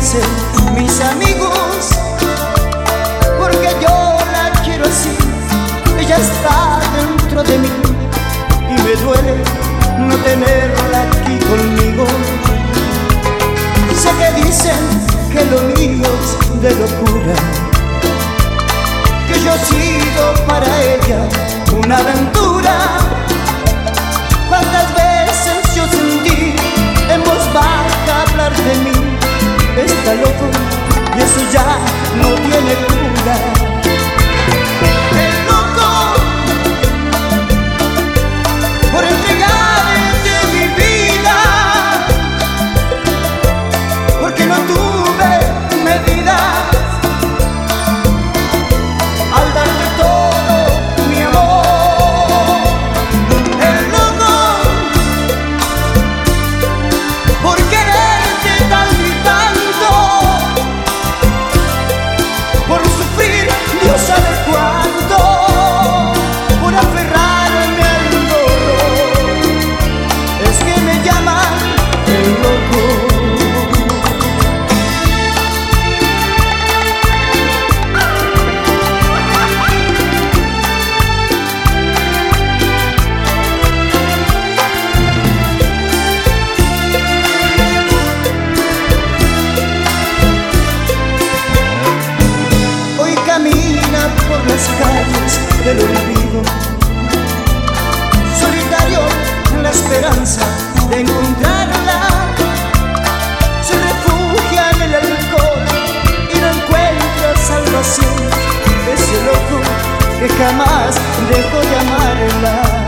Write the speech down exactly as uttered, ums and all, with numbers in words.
dicen mis amigos, porque yo la quiero así. Ella está dentro de mí y me duele no tenerla aquí conmigo. Sé que dicen que lo mío es de locura, que yo he sido para ella una aventura. Cuántas veces yo sentí en voz baja hablar de mí: está loco y eso ya no tiene cura. El loco por entregarte mi vida, porque no tuve medida al darte todo mi amor. El loco por quererte tanto y tanto, por sufrir Dios sabe cuánto, por aferrarme al dolor. Es que me llaman el loco. Hoy camina por las calles del olvido, solitario en la esperanza de encontrarla. Se refugia en el alcohol y no encuentra salvación. Ese loco que jamás dejó de amarla.